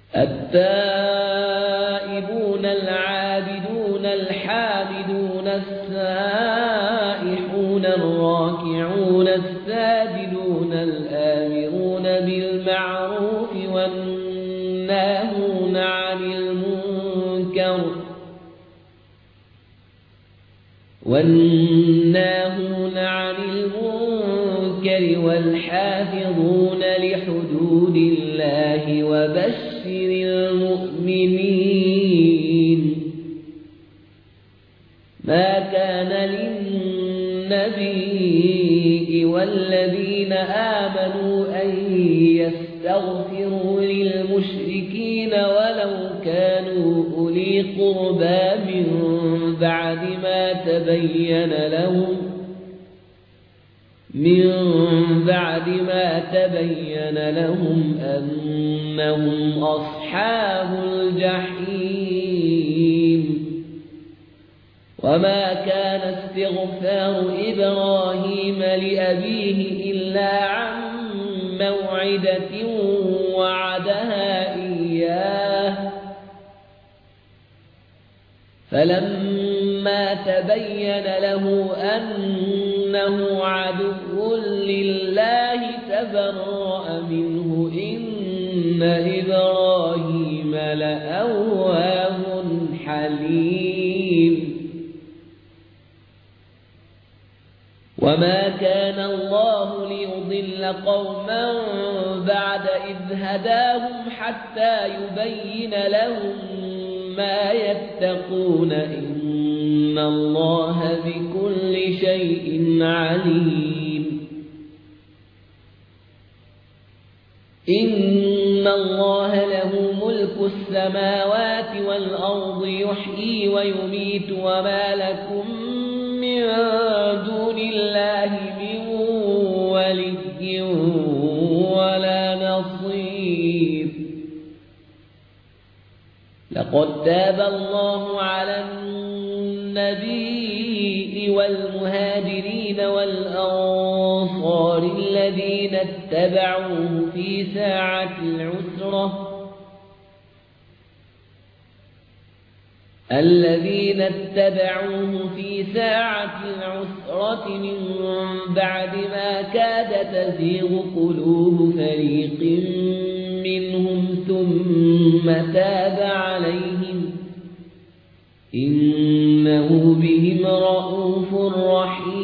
التائبون العابدون الحامدون السائحون الراكعون الساجدون الآمرون بالمعروف والناهون عن المنكر والحافظون لحدود الله وبشر المؤمنين. ما كان للنبي والذين آمنوا أن يستغفروا للمشركين ولو كانوا أولي قربى من بعد ما تبين لهم أنهم أصحاب الجحيم. وما كان استغفار إبراهيم لأبيه إلا عن موعدة وعدها إياه فلما تبين له أنه عدو لله تبرأ منه إن إبراهيم لأواه حليم. وما كان الله ليضل قوما بعد إذ هداهم حتى يبين لهم ما يتقون إن الله بكل شيء عليم. إن الله له ملك السماوات والأرض يحيي ويميت وما لكم من دون الله من ولي ولا نصير. لقد تاب الله على النبي والمهاجرين والأنصار الذين اتبعوه في ساعة العسرة من بعد ما كاد تزيغ قلوب فريق منهم ثم تاب عليهم إنه بهم رءوف رحيم.